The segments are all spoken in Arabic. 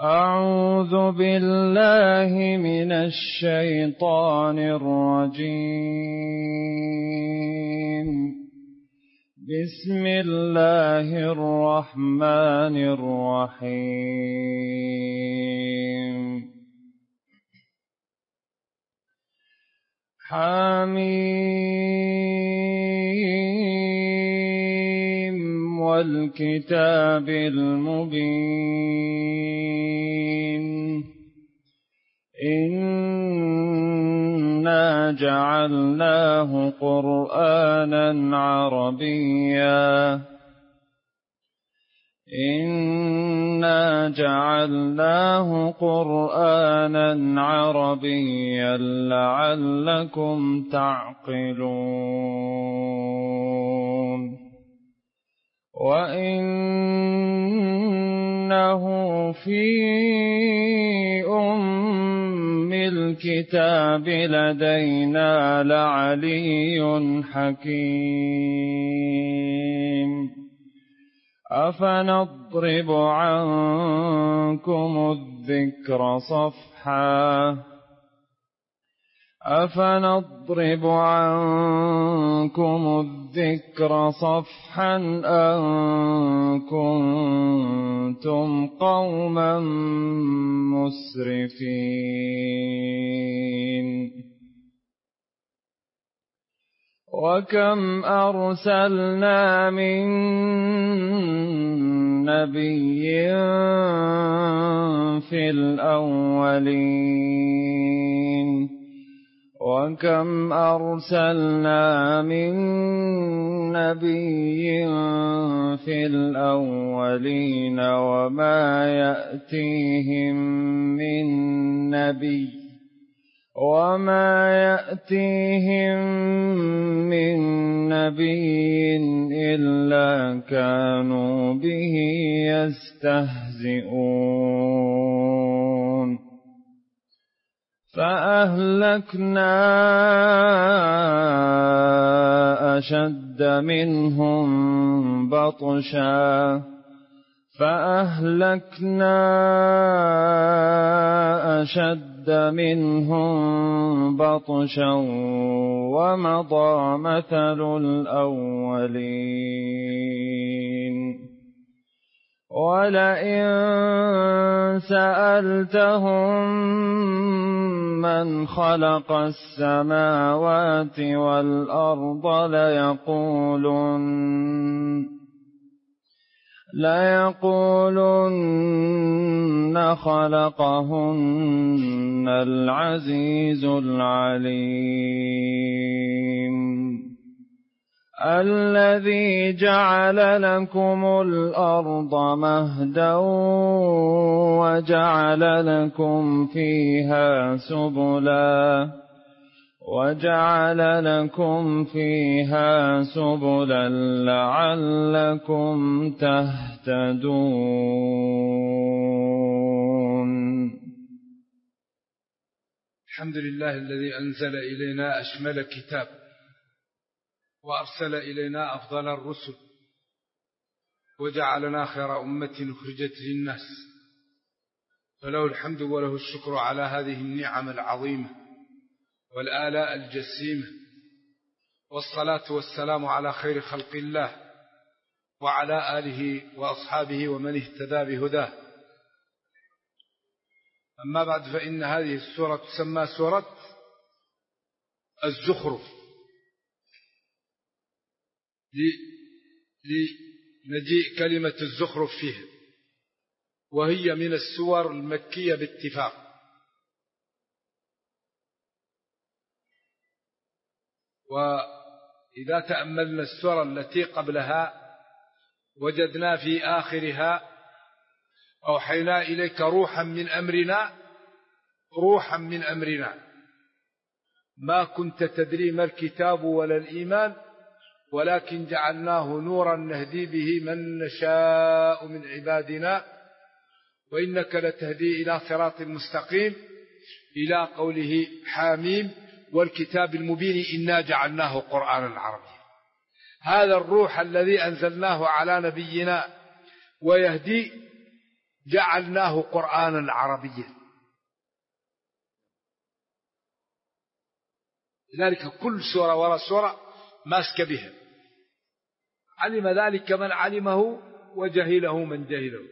أعوذ بالله من الشيطان الرجيم. بسم الله الرحمن الرحيم. حميم والكتاب المبين. إنا جعلناه قرآنا عربيا لعلكم تعقلون. وإنه في أم الكتاب لدينا لعلي حكيم. أفنضرب عنكم الذكر صفحا أن كنتم قوما مسرفين. وكم أرسلنا من نبي في الأولين وما يأتيهم من نبي إلا كانوا به يستهزئون. فأهلكنا أشد منهم بطشا ومضى مثل الأولين. ولئن سألتهم من خلق السماوات والأرض ليقولن خلقهن العزيز العليم. الذي جعل لكم الأرض مهدا وجعل لكم فيها سبلا لعلكم تهتدون. الحمد لله الذي أنزل إلينا أشمل كتاب وأرسل إلينا أفضل الرسل وجعلنا خير أمة أخرجت للناس، فله الحمد وله الشكر على هذه النعم العظيمة والآلاء الجسيمة، والصلاة والسلام على خير خلق الله وعلى آله وأصحابه ومن اهتدى بهداه. أما بعد، فإن هذه السورة تسمى سورة الزخرف لمجيء كلمة الزخرف فيها، وهي من السور المكية باتفاق. وإذا تأملنا السورة التي قبلها وجدنا في آخرها: أوحينا إليك روحا من أمرنا ما كنت تدري ما الكتاب ولا الإيمان ولكن جعلناه نورا نهدي به من نشاء من عبادنا وإنك لتهدي إلى صراط مستقيم، إلى قوله حاميم والكتاب المبين إنا جعلناه قرآنا عربيا. هذا الروح الذي أنزلناه على نبينا ويهدي جعلناه قرآنا عربيا. لذلك كل سورة وراء سورة ماسك بها، علم ذلك من علمه وجهله من جهله.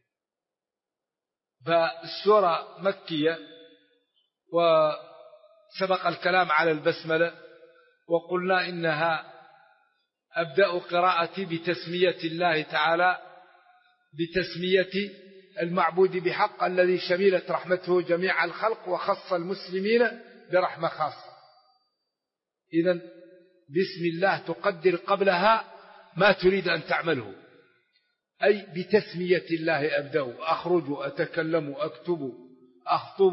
فالسورة مكية، وسبق الكلام على البسملة، وقلنا إنها أبدأ قراءتي بتسمية الله تعالى، بتسمية المعبود بحق الذي شملت رحمته جميع الخلق وخص المسلمين برحمة خاصة. إذن بسم الله تقدر قبلها ما تريد أن تعمله، أي بتسمية الله أبدأ، أخرج، أتكلم، أكتب، أخطب.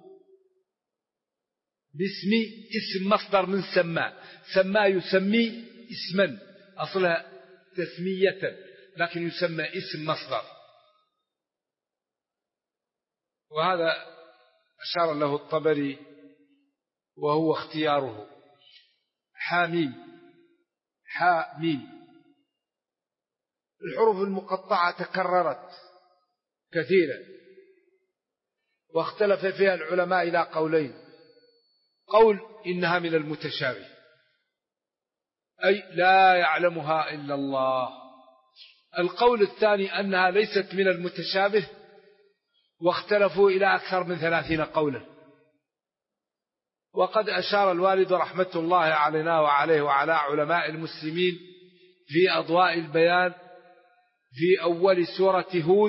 باسمي اسم مصدر من سمى يسمي اسما، أصلها تسمية، لكن يسمى اسم مصدر. وهذا أشار له الطبري وهو اختياره. حاميم، حاميم. الحروف المقطعة تكررت كثيرا، واختلف فيها العلماء إلى قولين: قول إنها من المتشابه، أي لا يعلمها إلا الله. القول الثاني أنها ليست من المتشابه، واختلفوا إلى أكثر من 30 قولا. وقد أشار الوالد رحمة الله علينا وعليه وعلى علماء المسلمين في أضواء البيان في أول سورة هود،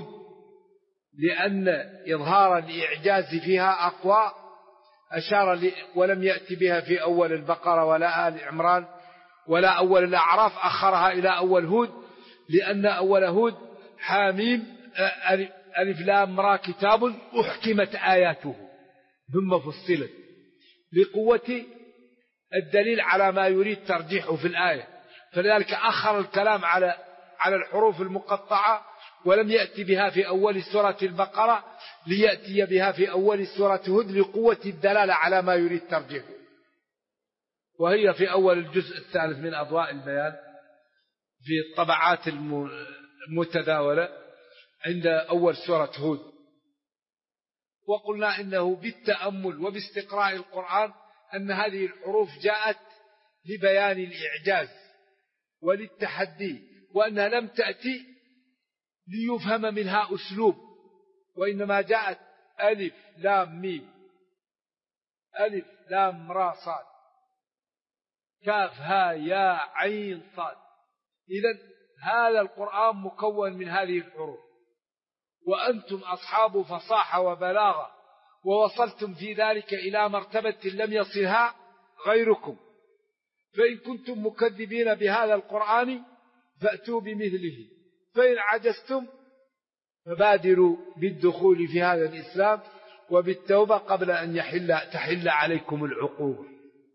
لأن إظهار الإعجاز فيها أقوى، أشار ولم يأتي بها في أول البقرة ولا آل عمران ولا أول الأعراف، أخرها إلى أول هود، لأن أول هود حاميم ألف لام را كتاب أحكمت آياته ثم فصلت، لقوة الدليل على ما يريد ترجيحه في الآية. فلذلك أخر الكلام على الحروف المقطعة ولم يأتي بها في أول سورة البقرة، ليأتي بها في أول سورة هود لقوة الدلالة على ما يريد ترجيحه. وهي في أول الجزء الثالث من أضواء البيان في الطبعات المتداولة عند أول سورة هود. وقلنا إنه بالتأمل وباستقراء القرآن أن هذه الحروف جاءت لبيان الإعجاز وللتحدي، وأنها لم تأتي ليفهم منها أسلوب، وإنما جاءت ألف لام ميم، ألف لام را صاد، كاف ها يا عين صاد. إذن هذا القرآن مكون من هذه الحروف، وأنتم أصحاب فصاحة وبلاغة، ووصلتم في ذلك إلى مرتبة لم يصلها غيركم. فإن كنتم مكذبين بهذا القرآن فأتوا بمثله، فإن عجزتم فبادروا بالدخول في هذا الإسلام وبالتوبة قبل أن تحل عليكم العقوبة.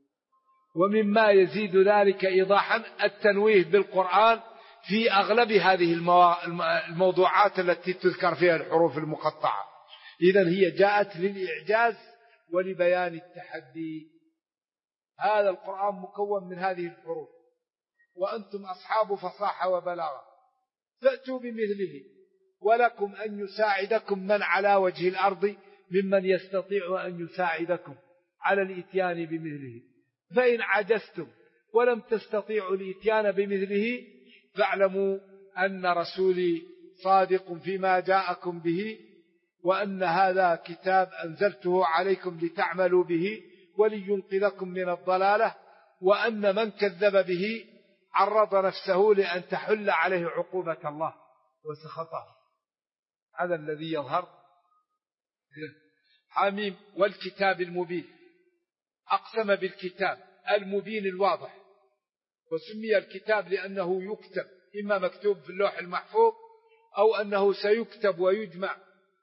ومما يزيد ذلك إيضاحا التنويه بالقرآن في أغلب هذه الموضوعات التي تذكر فيها الحروف المقطعة. إذن هي جاءت للإعجاز ولبيان التحدي. هذا القرآن مكون من هذه الحروف، وأنتم أصحاب فصاحة وبلاغة، فأتوا بمثله، ولكم أن يساعدكم من على وجه الأرض ممن يستطيع أن يساعدكم على الإتيان بمثله. فإن عجزتم ولم تستطيعوا الإتيان بمثله فاعلموا أن رسولي صادق فيما جاءكم به، وأن هذا كتاب أنزلته عليكم لتعملوا به ولينقذكم من الضلالة، وأن من كذب به عرض نفسه لأن تحل عليه عقوبة الله وسخطه. هذا الذي يظهر. حميم والكتاب المبين، أقسم بالكتاب المبين الواضح، وسمي الكتاب لأنه يكتب، إما مكتوب في اللوح المحفوظ أو أنه سيكتب ويجمع.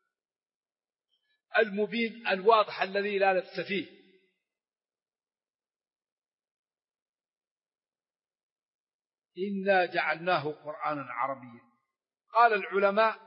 المبين الواضح الذي لا لبس فيه. إنا جعلناه قرآنا عربيا. قال العلماء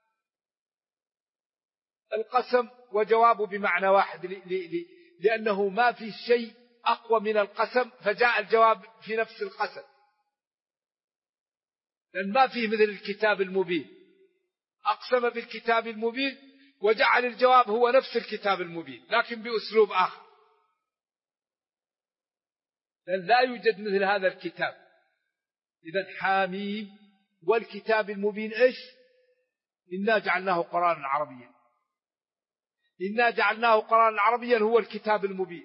القسم وجوابه بمعنى واحد، لأنه ما في شيء أقوى من القسم، فجاء الجواب في نفس القسم، لأن ما فيه مثل الكتاب المبين. أقسم بالكتاب المبين وجعل الجواب هو نفس الكتاب المبين لكن بأسلوب آخر، لأن لا يوجد مثل هذا الكتاب. إذن حاميم والكتاب المبين إيش؟ إنا جعلناه قرآنا عربيا. إنا جعلناه قرآنا عربيا هو الكتاب المبين،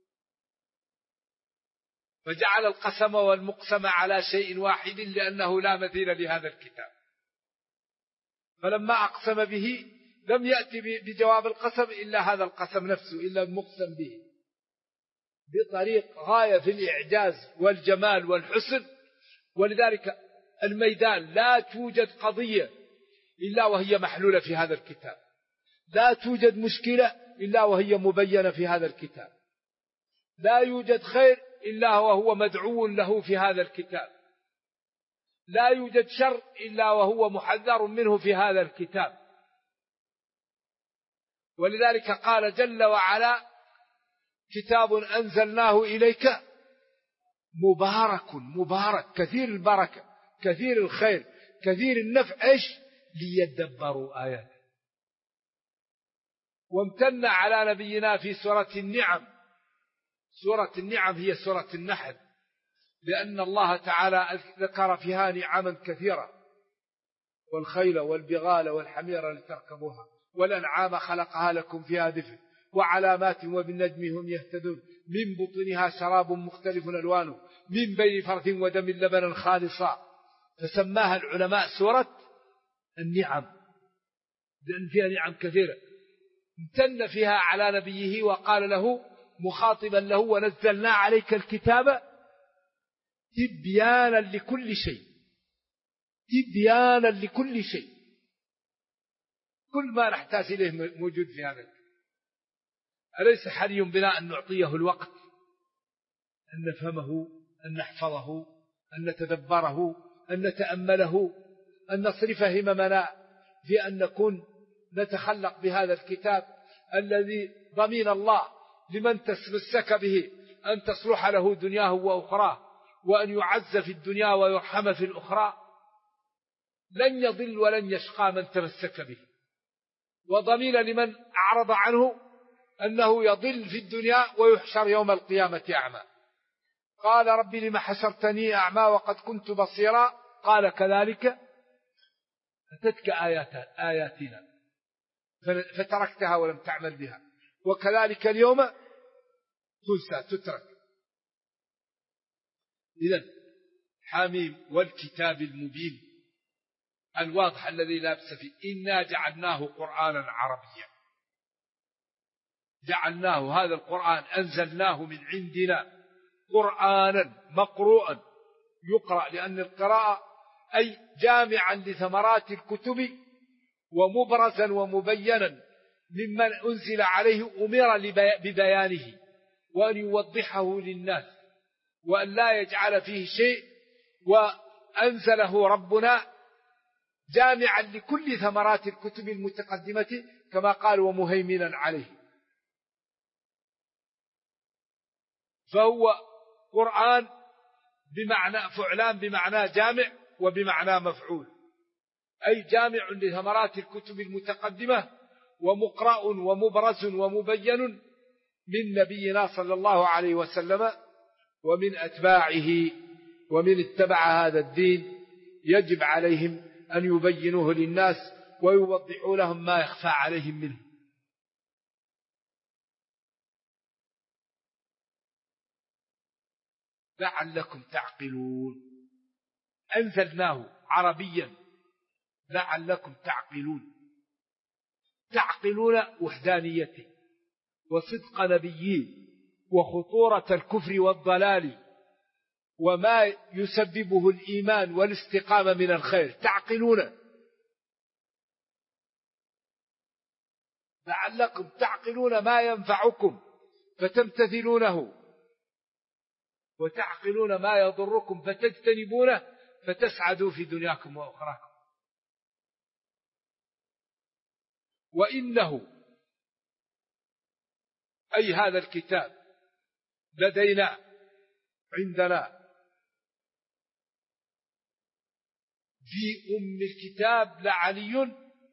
فجعل القسم والمقسم على شيء واحد لأنه لا مثيل لهذا الكتاب. فلما أقسم به لم يأتي بجواب القسم إلا هذا القسم نفسه، إلا المقسم به، بطريق غاية في الإعجاز والجمال والحسن. ولذلك الميدان لا توجد قضية إلا وهي محلولة في هذا الكتاب، لا توجد مشكلة إلا وهي مبينة في هذا الكتاب، لا يوجد خير إلا وهو مدعو له في هذا الكتاب، لا يوجد شر إلا وهو محذر منه في هذا الكتاب. ولذلك قال جل وعلا: كتاب أنزلناه إليك مبارك كثير البركة كثير الخير كثير النفع، إيش؟ ليدبروا آياته. وامتن على نبينا في سورة النعم. سورة النعم هي سورة النحل، لأن الله تعالى ذكر فيها نعما كثيرة: والخيل والبغال والحمير لتركبوها والأنعام خلقها لكم فيها دفء وعلامات وبالنجم هم يهتدون من بطونها شراب مختلف ألوانه من بين فرث ودم لبنا خالصا. فسماها العلماء سورة النعم لأن فيها نعم كثيرة. امتن فيها على نبيه وقال له مخاطبا له: ونزلنا عليك الكتاب تبيانا لكل شيء. تبيانا لكل شيء، كل ما نحتاج إليه موجود في هذا الكتاب. أليس حري بنا أن نعطيه الوقت، أن نفهمه، أن نحفظه، أن نتدبره، أن نتأمله، أن نصرف هممنا في أن نكون نتخلق بهذا الكتاب الذي ضمين الله لمن تمسك به أن تصلح له دنياه وأخراه، وأن يعز في الدنيا ويرحم في الأخرى. لن يضل ولن يشقى من تمسك به، وضمين لمن أعرض عنه أنه يضل في الدنيا ويحشر يوم القيامة أعمى. قال: ربي لم حشرتني أعمى وقد كنت بصيرا؟ قال: كذلك أتتك آياتنا فتركتها ولم تعمل بها، وكذلك اليوم تنسى تترك. إذن حاميم والكتاب المبين الواضح الذي لا بأس فيه. إنا جعلناه قرآنا عربيا. جعلناه هذا القرآن أنزلناه من عندنا قرآنا مقروءا يقرأ، لأن القراءة أي جامعا لثمرات الكتب ومبرزا ومبينا ممن أنزل عليه أمر ببيانه وأن يوضحه للناس وأن لا يجعل فيه شيء. وأنزله ربنا جامعا لكل ثمرات الكتب المتقدمة كما قال: ومهيمنا عليه. فهو قرآن بمعنى فعلان، بمعنى جامع وبمعنى مفعول، أي جامع لثمرات الكتب المتقدمة ومقرأ ومبرز ومبين من نبينا صلى الله عليه وسلم ومن أتباعه. ومن اتبع هذا الدين يجب عليهم أن يبينوه للناس ويوضحوا لهم ما يخفى عليهم منه. لعلكم تعقلون. أنزلناه عربيا لعلكم تعقلون. تعقلون وحدانيته وصدق نبيه وخطورة الكفر والضلال وما يسببه الإيمان والاستقامة من الخير. تعقلون، لعلكم تعقلون ما ينفعكم فتمتثلونه، وتعقلون ما يضركم فتجتنبونه فتسعدوا في دنياكم وأخراكم. وإنه أي هذا الكتاب لدينا عندنا في أم الكتاب لعلي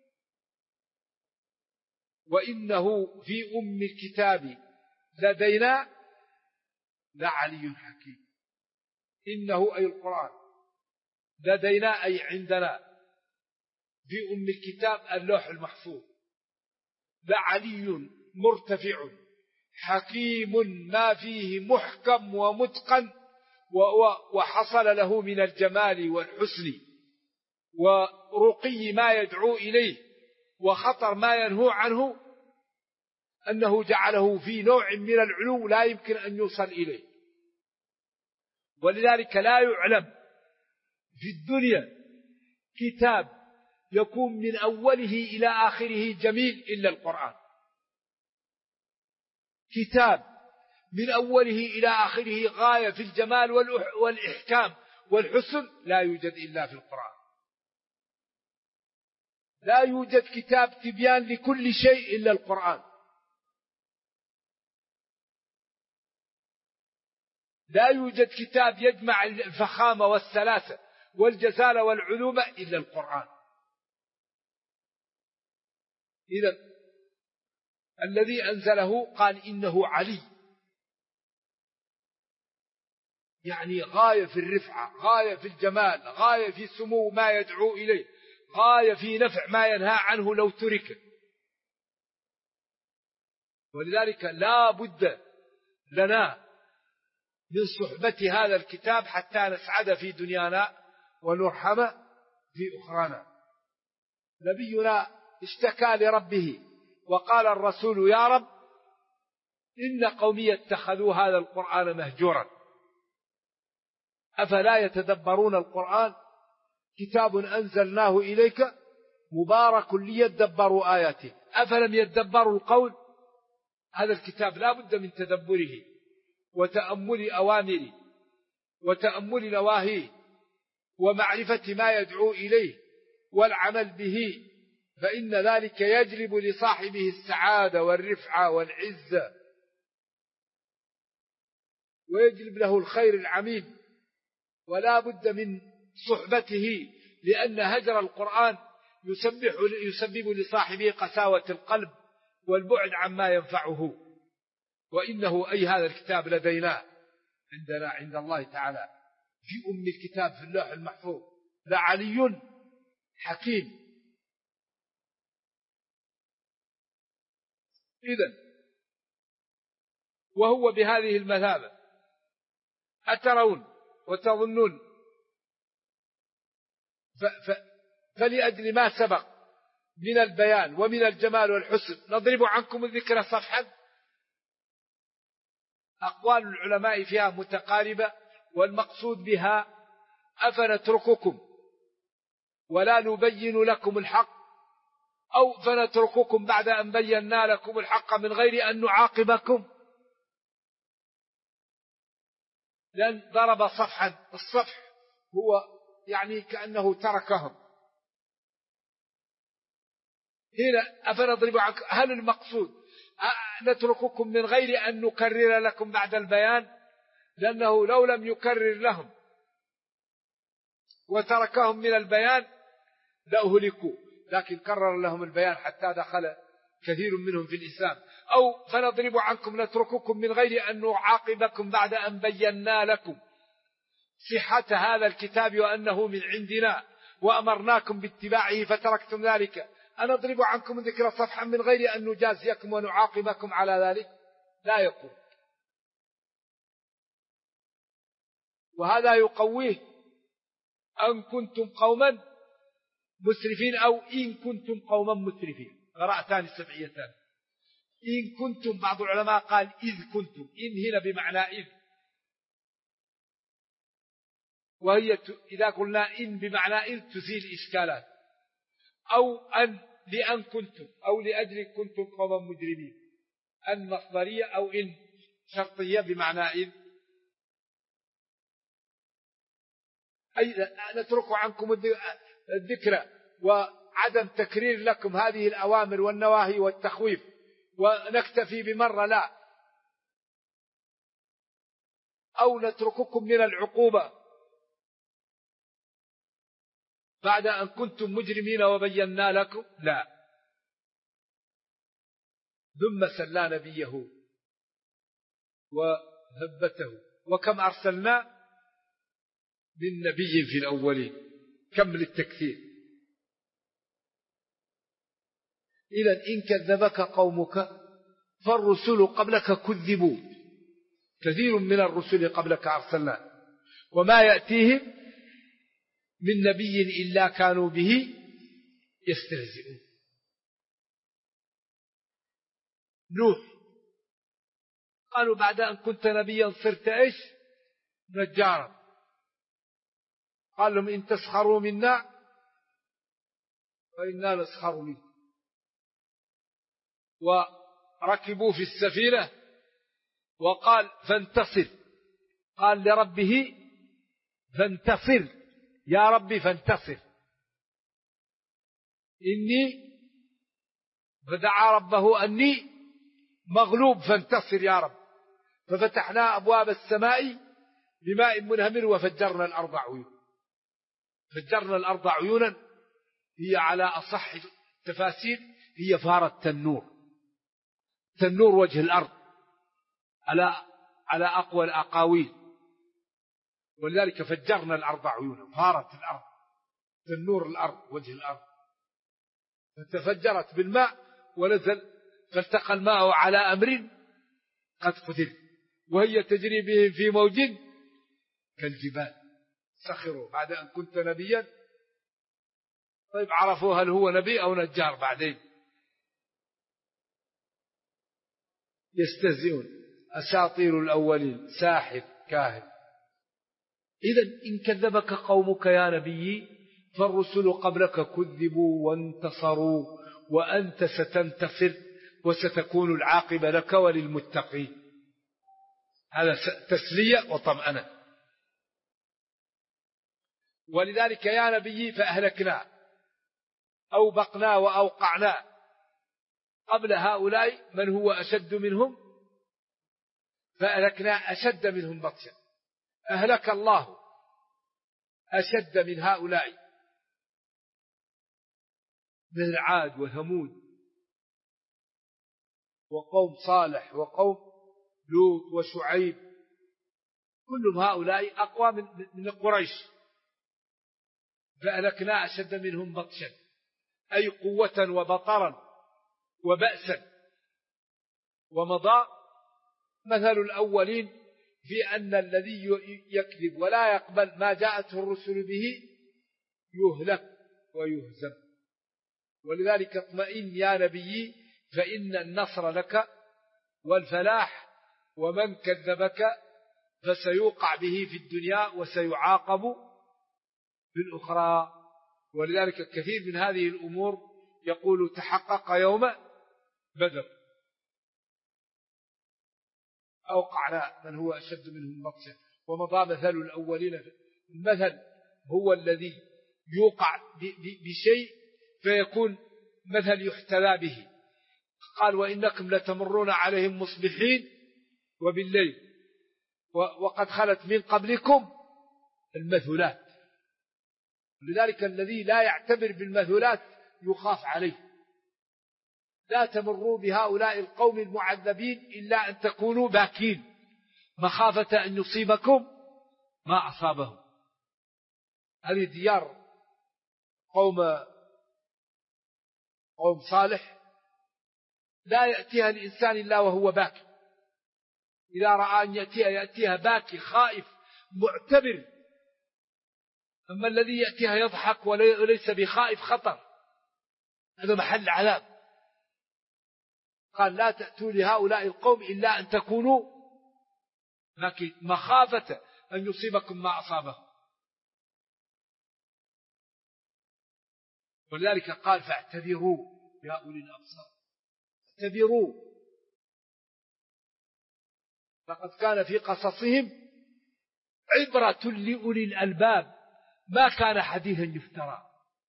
وإنه في أم الكتاب لدينا لعلي حكيم. إنه أي القرآن، لدينا أي عندنا، في أم الكتاب اللوح المحفوظ، لعلي مرتفع حكيم ما فيه محكم ومتقن وحصل له من الجمال والحسن ورقي ما يدعو إليه وخطر ما ينهو عنه، أنه جعله في نوع من العلو لا يمكن أن يوصل إليه. ولذلك لا يعلم في الدنيا كتاب يكون من أوله إلى آخره جميل إلا القرآن. كتاب من أوله إلى آخره غاية في الجمال والإحكام والحسن لا يوجد إلا في القرآن. لا يوجد كتاب تبيان لكل شيء إلا القرآن. لا يوجد كتاب يجمع الفخامة والسلاسة والجزالة والعلوم إلا القرآن. إذن الذي أنزله قال إنه علي، يعني غاية في الرفعة، غاية في الجمال، غاية في سمو ما يدعو إليه، غاية في نفع ما ينهى عنه لو ترك. ولذلك لا بد لنا من صحبة هذا الكتاب حتى نسعد في دنيانا ونرحم في أخرانا. نبينا اشتكى لربه وقال الرسول يا رب إن قومي اتخذوا هذا القرآن مهجورا أفلا يتدبرون القرآن كتاب أنزلناه إليك مبارك ليدبروا آياته أفلم يدبروا القول. هذا الكتاب لا بد من تدبره وتأمل أوامره وتأمل نواهيه ومعرفة ما يدعو إليه والعمل به، فإن ذلك يجلب لصاحبه السعادة والرفعة والعزة ويجلب له الخير العميم. ولا بد من صحبته، لأن هجر القرآن يسبب لصاحبه قساوة القلب والبعد عما ينفعه. وإنه أي هذا الكتاب لدينا عندنا عند الله تعالى في أم الكتاب في اللوح المحفوظ لعلي حكيم. إذن وهو بهذه المثابة أترون وتظنون فلأجل ما سبق من البيان ومن الجمال والحسن نضرب عنكم الذكر صفحا. أقوال العلماء فيها متقاربة، والمقصود بها أفنترككم ولا نبين لكم الحق أو فنترككم بعد أن بينا لكم الحق من غير أن نعاقبكم. لأن ضرب صفحا، الصفح هو يعني كأنه تركهم. هنا أفنضرب عنكم، هل المقصود نترككم من غير أن نكرر لكم بعد البيان؟ لأنه لو لم يكرر لهم وتركهم من البيان لأهلكوا، لكن كرر لهم البيان حتى دخل كثير منهم في الإسلام. أو فنضرب عنكم نترككم من غير أن نعاقبكم بعد أن بينا لكم صحة هذا الكتاب وأنه من عندنا وأمرناكم باتباعه فتركتم ذلك. أنضرب عنكم ذكر صفحا من غير أن نجازيكم ونعاقبكم على ذلك؟ لا يقول. وهذا يقويه أن كنتم قوما مسرفين أو إن كنتم قوما مسرفين، قراءتان السبعيتان. إن كنتم، بعض العلماء قال إذ كنتم، إن هنا بمعنى إذ، وهي إذا قلنا إن بمعنى إذ تزيل إشكالات. أو أن لأن كنتم أو لأجل كنتم قوما مجرمين، أن مصدرية أو إن شرطية بمعنى إذ. أي نترك عنكم الذكر وعدم تكرير لكم هذه الأوامر والنواهي والتخويف ونكتفي بمرة، لا. أو نترككم من العقوبة بعد أن كنتم مجرمين وبينا لكم، لا. ثم سلى نبيه وهبته. وكم أرسلنا من نبي في الأولين، كم للتكثير. إذن إن كذبك قومك فالرسل قبلك كذبوا، كثير من الرسل قبلك أرسلنا، وما يأتيهم من نبي إلا كانوا به يستهزئون. نوح قالوا بعد أن كنت نبيا صرت إيش؟ نجارا. قال لهم إن تسخروا منا فإنا نسخر منكم. وركبوا في السفينة وقال فانتصر، قال لربه فانتصر، يا ربي فانتصر إني، فدعا ربه أني مغلوب فانتصر يا رب. ففتحنا أبواب السماء بماء منهمر وفجرنا الأرض عيونا. فجرنا الأرض عيونا هي على أصح التفاسير هي فارة تنور، تنور وجه الأرض على أقوى الأقاويل، ولذلك فجرنا الأرض عيونا، فارت الأرض تنور الأرض وجه الأرض، فتفجرت بالماء ونزل، فالتقى الماء على أمر قد قدر وهي تجري بهم في موج كالجبال. سخروا بعد أن كنت نبيا. طيب عرفوا هل هو نبي أو نجار بعدين. يستهزئون أساطير الأولين، ساحر كاهن. إذن إن كذبك قومك يا نبي فالرسل قبلك كذبوا وانتصروا وأنت ستنتصر وستكون العاقبة لك وللمتقين. هذا تسلية وطمأنة. ولذلك يا نبي فأهلكنا أو بقنا وأوقعنا قبل هؤلاء من هو أشد منهم، فأهلكنا أشد منهم بطشا. أهلك الله أشد من هؤلاء، من عاد وثمود وقوم صالح وقوم لوط وشعيب، كلهم هؤلاء أقوى من قريش. فأهلكنا أشد منهم بطشا أي قوة وبطرا وبأسا. ومضى مثل الأولين في أن الذي يكذب ولا يقبل ما جاءته الرسل به يهلك ويهزم. ولذلك اطمئن يا نبي فإن النصر لك والفلاح، ومن كذبك فسيوقع به في الدنيا وسيعاقب في الأخرى. ولذلك كثير من هذه الأمور يقول تحقق يوم بدر أوقعنا من هو أشد منهم بطشا. ومضى مثل الأولين. المثل هو الذي يوقع بشيء فيكون مثل يحتذى به. قال وإنكم لتمرون عليهم مصبحين وبالليل وقد خلت من قبلكم المثلات. لذلك الذي لا يعتبر بالمثلات يخاف عليه. لا تمروا بهؤلاء القوم المعذبين إلا أن تكونوا باكين مخافة أن يصيبكم ما أصابهم. هذه ديار قوم صالح لا يأتيها الإنسان إلا وهو باكي. إذا رأى أن يأتيها باكي خائف معتبر. أما الذي يأتيها يضحك وليس بخائف خطر، هذا محل عذاب. قال لا تأتوا لهؤلاء القوم إلا أن تكونوا مخافة أن يصيبكم ما أصابهم. ولذلك قال فاعتبروا يا أولي الأبصار، اعتبروا، لقد كان في قصصهم عبرة لأولي الألباب ما كان حديثا يفترى.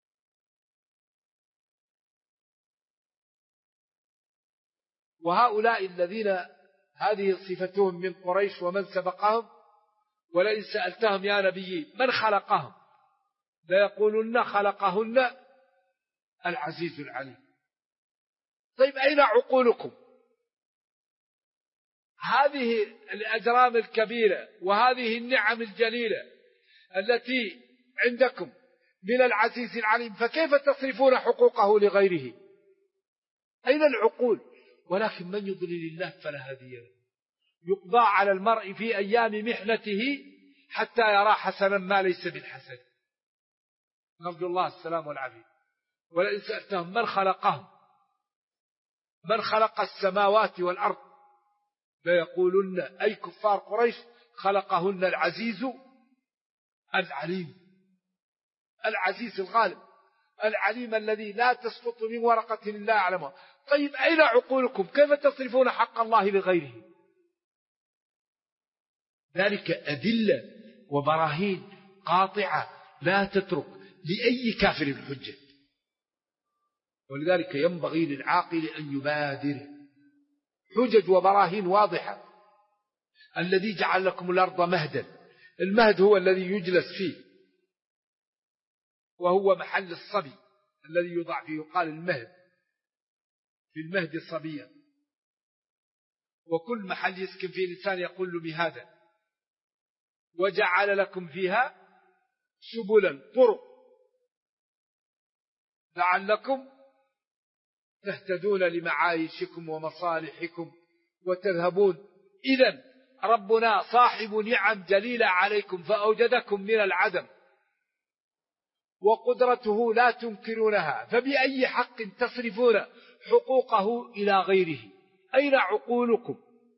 وهؤلاء الذين هذه صفتهم من قريش ومن سبقهم، ولئن سألتهم يا نبي من خلقهم ليقولن خلقهن العزيز العليم. طيب أين عقولكم هذه الأجرام الكبيرة وهذه النعم الجليلة التي عندكم من العزيز العليم، فكيف تصرفون حقوقه لغيره؟ أين العقول؟ ولكن من يضلل الله فلا هادي له. يقضى على المرء في أيام محنته حتى يرى حسنا ما ليس بالحسن. نرجو الله السلام والعافية. ولئن سألتهم من خلقهم، من خلق السماوات والأرض، ليقولن أي كفار قريش خلقهن العزيز العليم، العزيز الغالب العليم الذي لا تسقط من ورقة إلا يعلمها. طيب أين عقولكم؟ كيف تصرفون حق الله لغيره؟ ذلك أدلة وبراهين قاطعة لا تترك لأي كافر الحجة. ولذلك ينبغي للعاقل أن يبادر. حجج وبراهين واضحة. الذي جعل لكم الأرض مهدا، المهد هو الذي يجلس فيه، وهو محل الصبي الذي يوضع فيه، يقال المهد، في المهد صبيا. وكل محل يسكن فيه الإنسان يقول له مهادا. وجعل لكم فيها سبلا، طرق، لعلكم تهتدون لمعايشكم ومصالحكم وتذهبون. إذن ربنا صاحب نعم جليلة عليكم، فأوجدكم من العدم، وقدرته لا تنكرونها، فبأي حق تصرفون حقوقه إلى غيره؟ أين عقولكم؟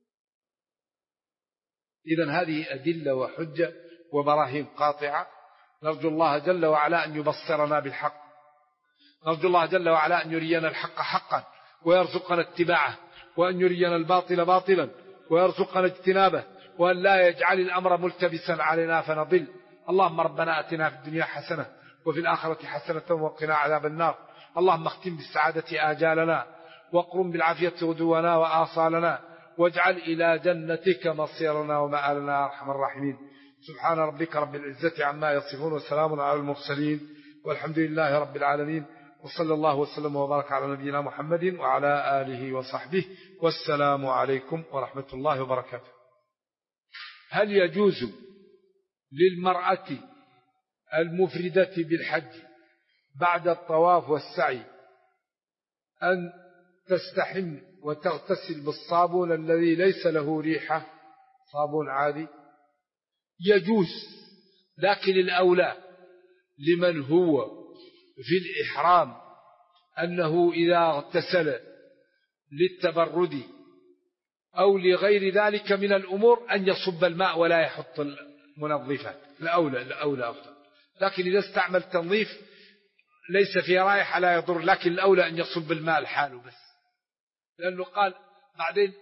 إذن هذه أدلة وحجة وبراهين قاطعة. نرجو الله جل وعلا أن يبصرنا بالحق، نرجو الله جل وعلا أن يرينا الحق حقا ويرزقنا اتباعه، وأن يرينا الباطل باطلا ويرزقنا اجتنابه، وأن لا يجعل الأمر ملتبسا علينا فنضل. اللهم ربنا أتنا في الدنيا حسنة وفي الآخرة حسنة وقنا عذاب النار. اللهم اختم بالسعادة آجالنا، واقرم بالعافية غدونا وآصالنا، واجعل إلى جنتك مصيرنا ومآلنا يا أرحم الراحمين. سبحان ربك رب العزة عما يصفون، وسلام على المرسلين، والحمد لله رب العالمين، وصلى الله وسلم وبارك على نبينا محمد وعلى آله وصحبه، والسلام عليكم ورحمة الله وبركاته. هل يجوز للمرأة المفردة بالحج بعد الطواف والسعي أن تستحم وتغتسل بالصابون الذي ليس له ريحة، صابون عادي؟ يجوز، لكن الأولى لمن هو في الإحرام أنه إذا اغتسل للتبرد أو لغير ذلك من الأمور أن يصب الماء ولا يحط المنظفات. الأولى أفضل. لكن إذا استعمل تنظيف ليس في رائحة لا يضر، لكن الأولى أن يصب الماء لحاله بس، لأنه قال بعدين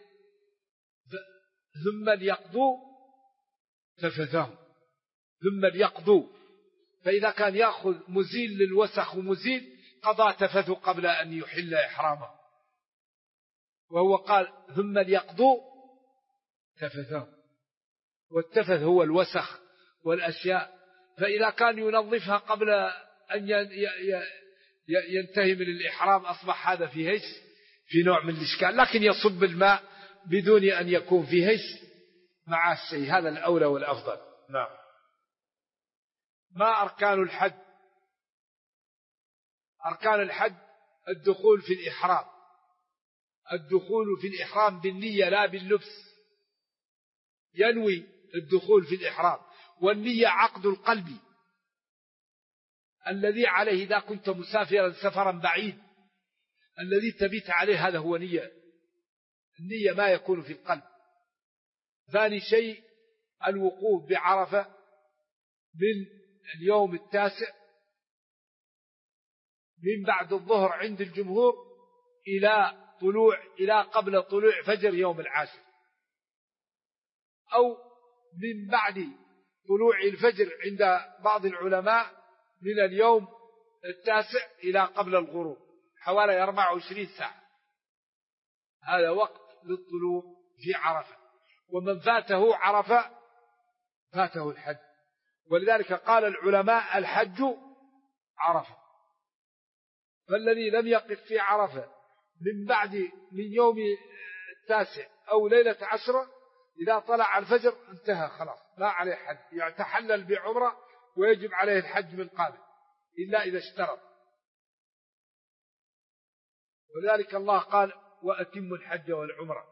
ثم ليقضوا تفثهم، ثم ليقضوا، فإذا كان يأخذ مزيل للوسخ ومزيل قضى تفثه قبل أن يحل إحرامه، وهو قال ثم ليقضوا تفثهم، والتفث هو الوسخ والأشياء، فإذا كان ينظفها قبل أن ينتهي من الإحرام أصبح هذا فيه في نوع من الإشكال، لكن يصب الماء بدون أن يكون فيه مع الشيء، هذا الأولى والأفضل. نعم. ما أركان الحج؟ أركان الحج الدخول في الإحرام، الدخول في الإحرام بالنية لا باللبس، ينوي الدخول في الإحرام، والنية عقد القلب الذي عليه إذا كنت مسافرا سفرا بعيد، الذي تبيت عليه هذا هو نية. النية ما يكون في القلب. ثاني شيء الوقوف بعرفة من اليوم 9 من بعد الظهر عند الجمهور إلى قبل طلوع فجر يوم 10، أو من بعد طلوع الفجر عند بعض العلماء من اليوم 9 إلى قبل الغروب حوالي 24 ساعة، هذا وقت للطلوع في عرفة. ومن فاته عرفة فاته الحج، ولذلك قال العلماء الحج عرفة. فالذي لم يقف في عرفة من يوم التاسع أو ليلة 10 إذا طلع الفجر انتهى خلاص، لا عليه حج، يعني تحلل بعمرة ويجب عليه الحج من قابل إلا إذا اشترط. ولذلك الله قال وأتموا الحج والعمرة.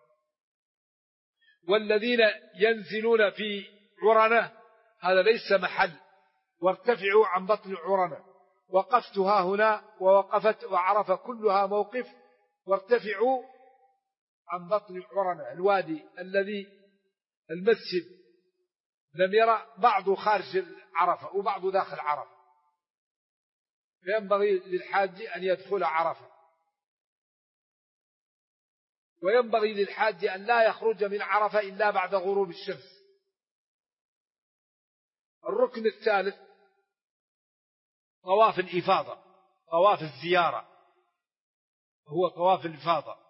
والذين ينزلون في عرنة هذا ليس محل، وارتفعوا عن بطن عرنة. وقفتها هنا ووقفت وعرف كلها موقف، وارتفعوا عن بطن عرنة الوادي الذي المسجد لم يرى بعض خارج عرفة وبعض داخل عرفة، فينبغي للحاج أن يدخل عرفة، وينبغي للحاج أن لا يخرج من عرفة إلا بعد غروب الشمس. الركن الثالث طواف الإفاضة، طواف الزيارة، هو طواف الإفاضة،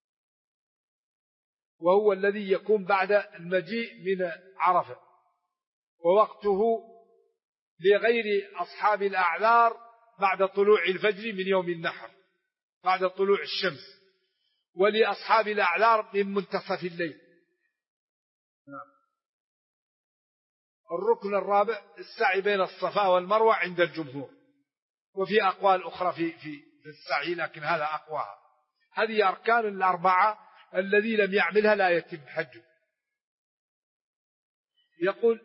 وهو الذي يكون بعد المجيء من عرفة، ووقته لغير أصحاب الأعذار بعد طلوع الفجر من يوم النحر، بعد طلوع الشمس، ولأصحاب الأعذار من منتصف الليل. الركن الرابع السعي بين الصفا والمروة عند الجمهور، وفي أقوال أخرى في السعي لكن هذا أقواها. هذه أركان الأربعة الذي لم يعملها لا يتم حجه. يقول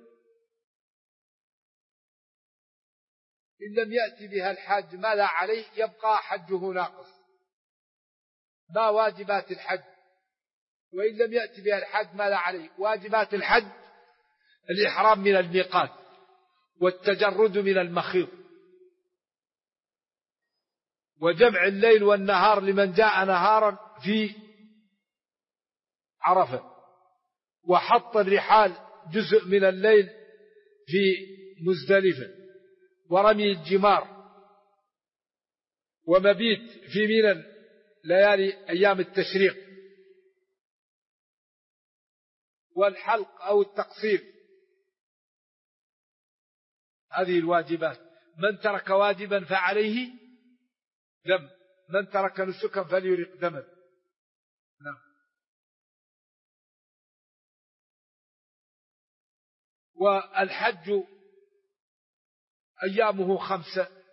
إن لم يأتي بها الحاج ماذا عليه؟ يبقى حجه ناقص، ما واجبات الحج. وإن لم يأتي بها الحج ماذا عليه؟ واجبات الحج الإحرام من الميقات، والتجرد من المخيط، وجمع الليل والنهار لمن جاء نهارا في عرفة، وحط الرحال جزء من الليل في مزدلفة، ورمي الجمار، ومبيت في منى ليالي أيام التشريق، والحلق أو التقصير. هذه الواجبات. من ترك واجبا فعليه دم، من ترك نسكا فليرق دما. نعم. والحج أيامه 5.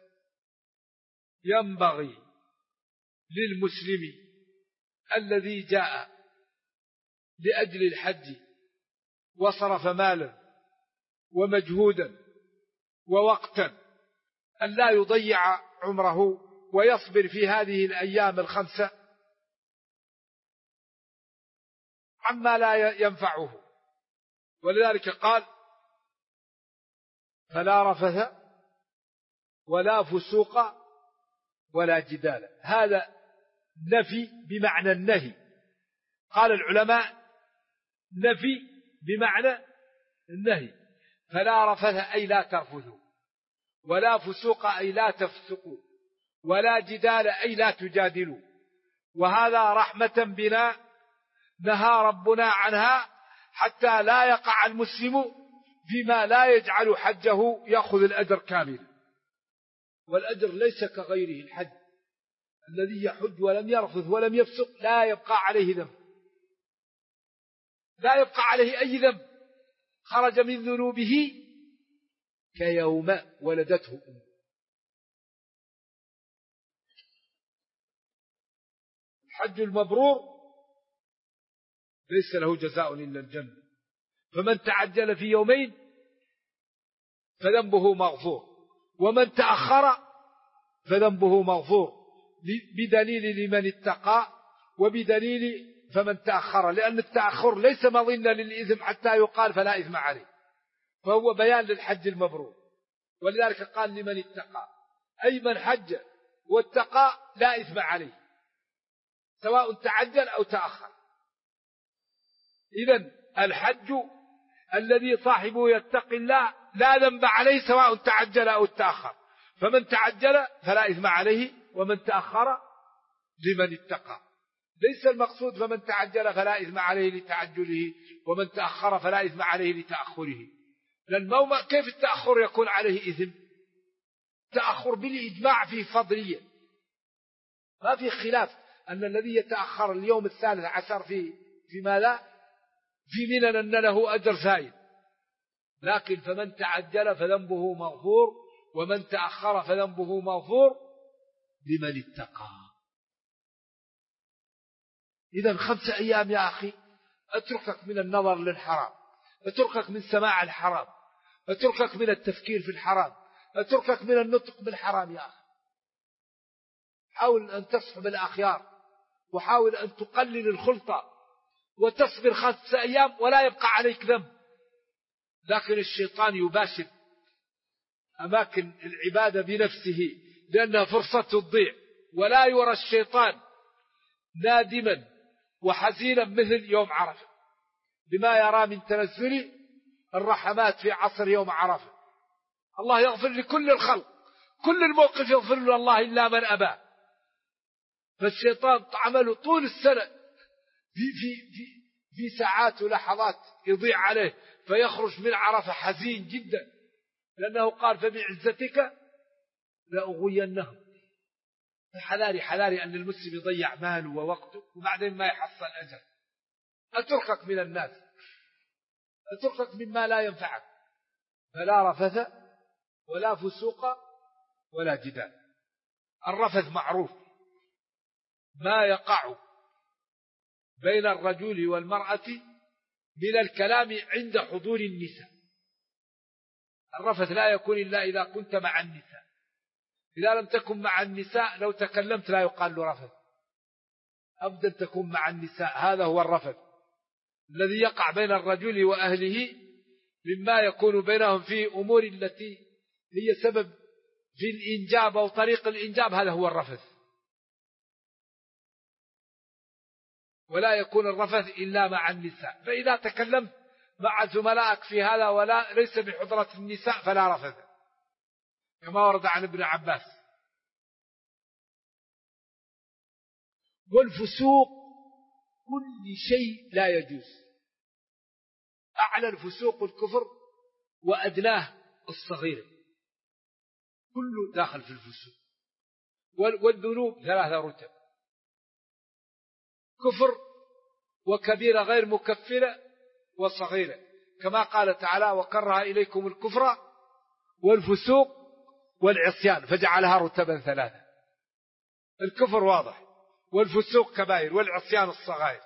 ينبغي للمسلم الذي جاء لأجل الحج وصرف مالا ومجهودا ووقتا أن لا يضيع عمره، ويصبر في هذه الأيام 5 عما لا ينفعه. ولذلك قال فلا رفث ولا فسوق ولا جدال. هذا نفي بمعنى النهي. قال العلماء نفي بمعنى النهي. فلا رفث أي لا ترفثوا، ولا فسوق أي لا تفسقوا، ولا جدال أي لا تجادلوا. وهذا رحمة بنا نهى ربنا عنها حتى لا يقع المسلم فيما لا يجعل حجه يأخذ الأجر كامل. والأجر ليس كغيره. الحج الذي يحج ولم يرفث ولم يفسق لا يبقى عليه ذنب، لا يبقى عليه أي ذنب، خرج من ذنوبه كيوم ولدته أمه. الحج المبرور ليس له جزاء إلا الجنة. فمن تعجل في يومين فذنبه مغفور، ومن تأخر فذنبه مغفور، بدليل لمن اتقى، وبدليل فمن تأخر، لأن التأخر ليس مظنة للإثم حتى يقال فلا إثم عليه، فهو بيان للحج المبرور. ولذلك قال لمن اتقى، أي من حج واتقى لا إثم عليه سواء تعجل أو تأخر. إذن الحج الذي صاحبه يتقي الله لا ذنب عليه سواء تعجل أو تأخر. فمن تعجل فلا إثم عليه، ومن تأخر لمن اتقى. ليس المقصود فمن تعجل فلا إثم عليه لتعجله، ومن تأخر فلا إثم عليه لتأخره، لأن كيف التأخر يكون عليه إثم؟ تأخر بالإجماع فيه فضلية، ما في خلاف أن الذي يتأخر اليوم 13 في في ماذا؟ في منن أن له أجر زايد، لكن فمن تعجل فذنبه مغفور ومن تأخر فذنبه مغفور لمن اتقى. إذن 5 أيام يا أخي أتركك من النظر للحرام، أتركك من سماع الحرام، أتركك من التفكير في الحرام، أتركك من النطق بالحرام يا أخي. حاول أن تصحب الأخيار، وحاول أن تقلل الخلطة، وتصبر 5 أيام ولا يبقى عليك ذنب. لكن الشيطان يباشر أماكن العبادة بنفسه لأنها فرصة تضيع، ولا يرى الشيطان نادما وحزينا مثل يوم عرفة بما يرى من تنزل الرحمات في عصر يوم عرفة. الله يغفر لكل الخلق، كل الموقف يغفر له الله إلا من أبى. فالشيطان عمله طول السنة في ساعات ولحظات يضيع عليه، فيخرج من عرفة حزين جدا، لأنه قال فبعزتك لأغوينهم. حذاري أن المسلم يضيع ماله ووقته وبعدين ما يحصل أجر. أتركك من الناس، أتركك مما لا ينفعك. فلا رفث ولا فسوق ولا جدال. الرفث معروف، ما يقع بين الرجل والمرأة من الكلام عند حضور النساء. الرفث لا يكون إلا إذا كنت مع النساء. إذا لم تكن مع النساء لو تكلمت لا يقال له رفث. أبدا تكون مع النساء، هذا هو الرفث الذي يقع بين الرجل وأهله مما يكون بينهم في أمور التي هي سبب في الإنجاب أو طريق الإنجاب، هذا هو الرفث. ولا يكون الرفث إلا مع النساء. فإذا تكلمت مع زملائك في هذا ولا ليس بحضرة النساء فلا رفث، كما ورد عن ابن عباس. والفسوق كل شيء لا يجوز. أعلى الفسوق الكفر وأدناه الصغير، كله داخل في الفسوق. والذنوب 3 رتب: كفر وكبيرة غير مكفرة وصغيرة، كما قال تعالى وكره إليكم الكفر والفسوق والعصيان فجعلها رتبا 3. الكفر واضح، والفسوق كبائر، والعصيان الصغائر.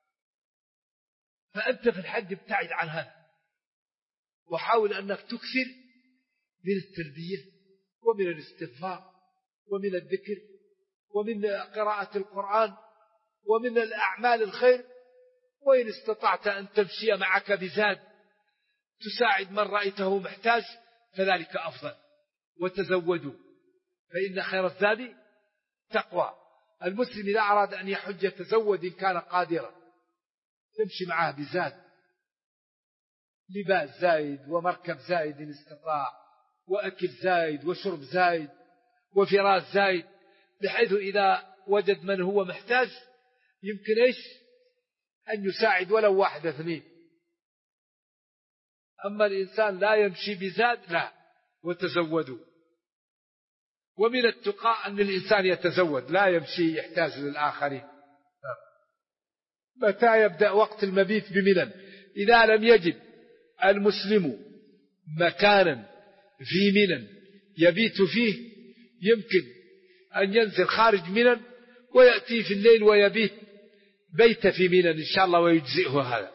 فأنت في الحج ابتعد عن هذا، وحاول أنك تكثر من التلبية ومن الاستغفار ومن الذكر ومن قراءة القرآن ومن الأعمال الخير. وإن استطعت أن تمشي معك بزاد تساعد من رأيته محتاج فذلك أفضل. وتزودوا فإن خير الزاد تقوى. المسلم إذا أراد أن يحج يتزود إن كان قادرا، تمشي معه بزاد، لباس زايد ومركب زايد إن استطاع، وأكل زايد وشرب زايد وفراش زايد، بحيث إذا وجد من هو محتاج يمكن أن يساعد ولو 1 2. أما الإنسان لا يمشي بزاد لا. وتزودوا. ومن التقى أن الإنسان يتزود لا يمشي يحتاج للآخرين. متى يبدأ وقت المبيت بمنى؟ إذا لم يجد المسلم مكانا في منى يبيت فيه يمكن أن ينزل خارج منى ويأتي في الليل ويبيت بيت في منى إن شاء الله ويجزئه هذا.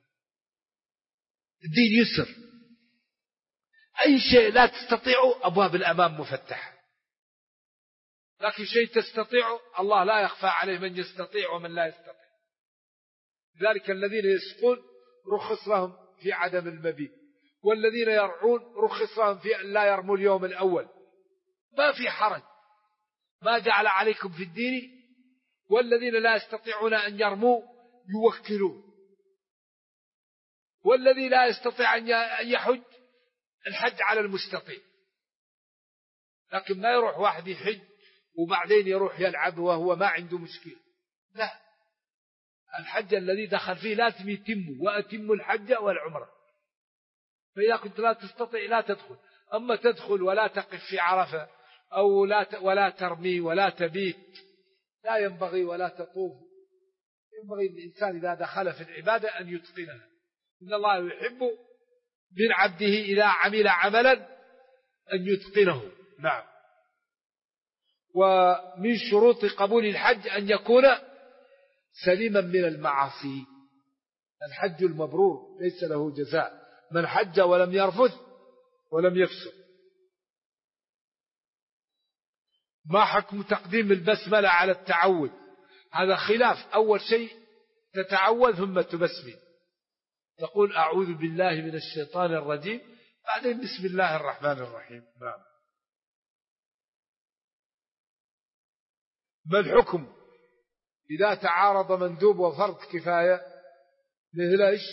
الدين يسر، أي شيء لا تستطيعه أبواب الأمام مفتحة، لكن شيء تستطيعه الله لا يخفى عليه من يستطيع ومن لا يستطيع. ذلك الذين يسقون رخص لهم في عدم المبيت، والذين يرعون رخص لهم في أن لا يرموا اليوم الأول. ما في حرج، ما جعل عليكم في الدين. والذين لا يستطيعون أن يرموا يوكلون، والذي لا يستطيع أن يحج الحج على المستطيع. لكن ما يروح واحد يحج وبعدين يروح يلعب وهو ما عنده مشكلة، لا. الحج الذي دخل فيه لازم يتم، وأتم الحج والعمرة. فإذا كنت لا تستطيع لا تدخل. أما تدخل ولا تقف في عرفة أو ولا ترمي ولا تبيت لا ينبغي، ولا تطوف ينبغي الإنسان إذا دخل في العبادة أن يتقنها. إن الله يحب من عبده إذا عمل عملا أن يتقنه. نعم. ومن شروط قبول الحج أن يكون سليما من المعاصي. الحج المبرور ليس له جزاء من حج ولم يرفث ولم يفسق. ما حكم تقديم البسملة على التعوذ؟ هذا خلاف. أول شيء تتعوذ ثم تبسمل، تقول أعوذ بالله من الشيطان الرجيم، بعدين بسم الله الرحمن الرحيم. نعم. ما الحكم إذا تعارض مندوب وفرض كفاية؟ مثل إيش؟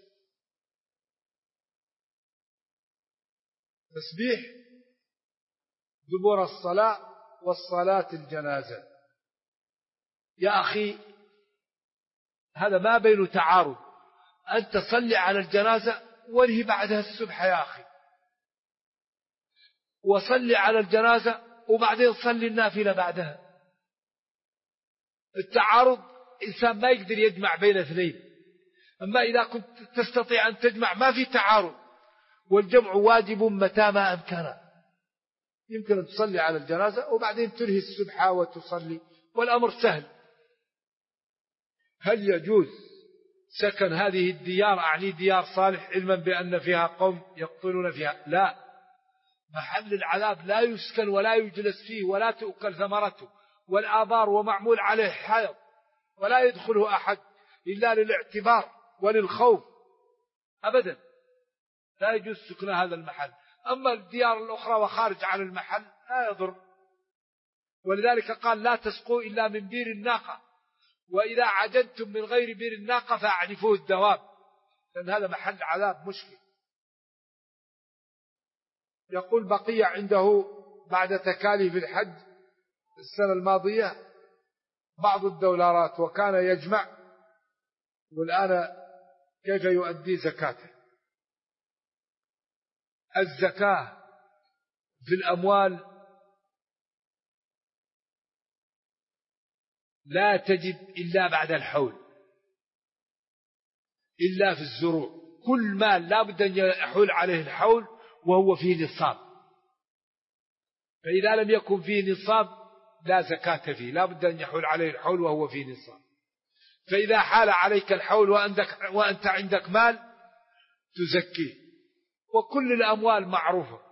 تسبيح دبر الصلاة والصلاة الجنازة. يا أخي هذا ما بين تعارض. أنت تصلي على الجنازة وانهي بعدها السبح يا أخي، وصلي على الجنازة وبعدين صلي النافلة بعدها. التعارض إنسان ما يقدر يجمع بين اثنين. أما إذا كنت تستطيع أن تجمع ما في تعارض، والجمع واجب متى ما أمكن. يمكن أن تصلي على الجنازة وبعدين تنهي السبحة وتصلي، والأمر سهل. هل يجوز سكن هذه الديار، أعني ديار صالح، علما بأن فيها قوم يقتلون فيها؟ لا، محل العذاب لا يسكن ولا يجلس فيه ولا تؤكل ثمرته والآبار ومعمول عليه حائط، ولا يدخله أحد إلا للاعتبار وللخوف أبدا. لا يجوز سكن هذا المحل. أما الديار الأخرى وخارج عن المحل لا يضر. ولذلك قال لا تسقوا إلا من بير الناقة، وإذا عجنتم من غير بير الناقة فأعرفوه الدواب، لأن هذا محل عذاب مشكل. يقول بقي عنده بعد تكاليف الحج السنة الماضية بعض الدولارات وكان يجمع، والآن كيف يؤدي زكاته؟ الزكاة في الأموال لا تجب إلا بعد الحول، إلا في الزروع. كل مال لا بد أن يحول عليه الحول وهو فيه نصاب، فإذا لم يكن فيه نصاب لا زكاة فيه، لا بد أن يحول عليه الحول وهو فيه نصاب. فإذا حال عليك الحول وأنت عندك مال تزكيه. وكل الأموال معروفة.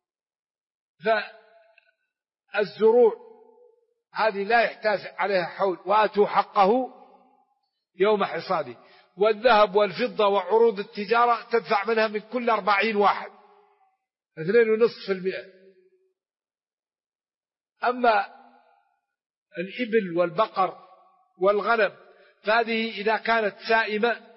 فالزروع هذه لا يحتاج عليها حول، وآتوا حقه يوم حصاده. والذهب والفضة وعروض التجارة تدفع منها من كل 40 واحد 2.5%. أما الإبل والبقر والغنم فهذه إذا كانت سائمة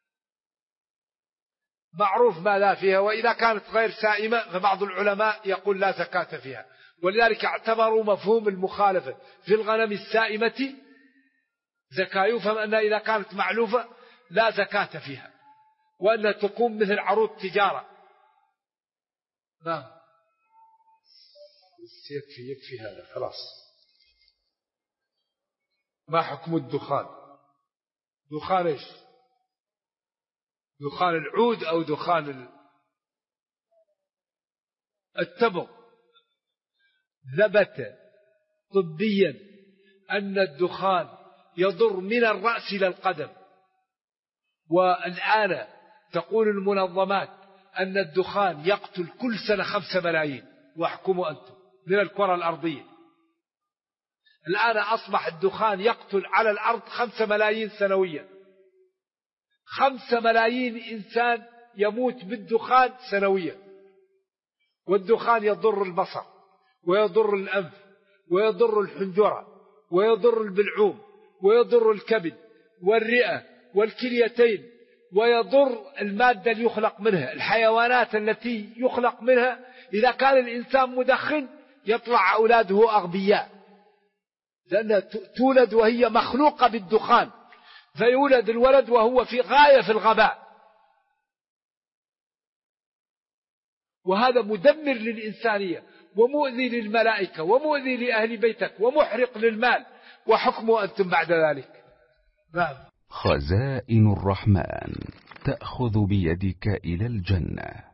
معروف ما لا فيها، وإذا كانت غير سائمة فبعض العلماء يقول لا زكاة فيها. ولذلك اعتبروا مفهوم المخالفة في الغنم السائمة زكاة، يفهم أنها إذا كانت معلوفة لا زكاة فيها، وأنها تقوم مثل عروض تجارة. نعم. يكفي هذا خلاص. ما حكم الدخان؟ دخان إيش؟ دخان العود أو دخان التبغ؟ ثبت طبيا أن الدخان يضر من الرأس إلى القدم، والآن تقول المنظمات أن الدخان يقتل كل سنة 5 ملايين، واحكموا أنتم من الكرة الأرضية. الآن أصبح الدخان يقتل على الأرض 5 ملايين سنويا. 5 ملايين إنسان يموت بالدخان سنويا. والدخان يضر البصر ويضر الأنف ويضر الحنجرة ويضر البلعوم ويضر الكبد والرئة والكليتين، ويضر المادة اللي يخلق منها، الحيوانات التي يخلق منها. إذا كان الإنسان مدخن يطلع أولاده أغبياء، لأنها تولد وهي مخلوقة بالدخان، فيولد الولد وهو في غاية في الغباء. وهذا مدمر للإنسانية ومؤذي للملائكة ومؤذي لأهل بيتك ومحرق للمال، وحكمه أنتم بعد ذلك. نعم. خزائن الرحمن تأخذ بيدك إلى الجنة.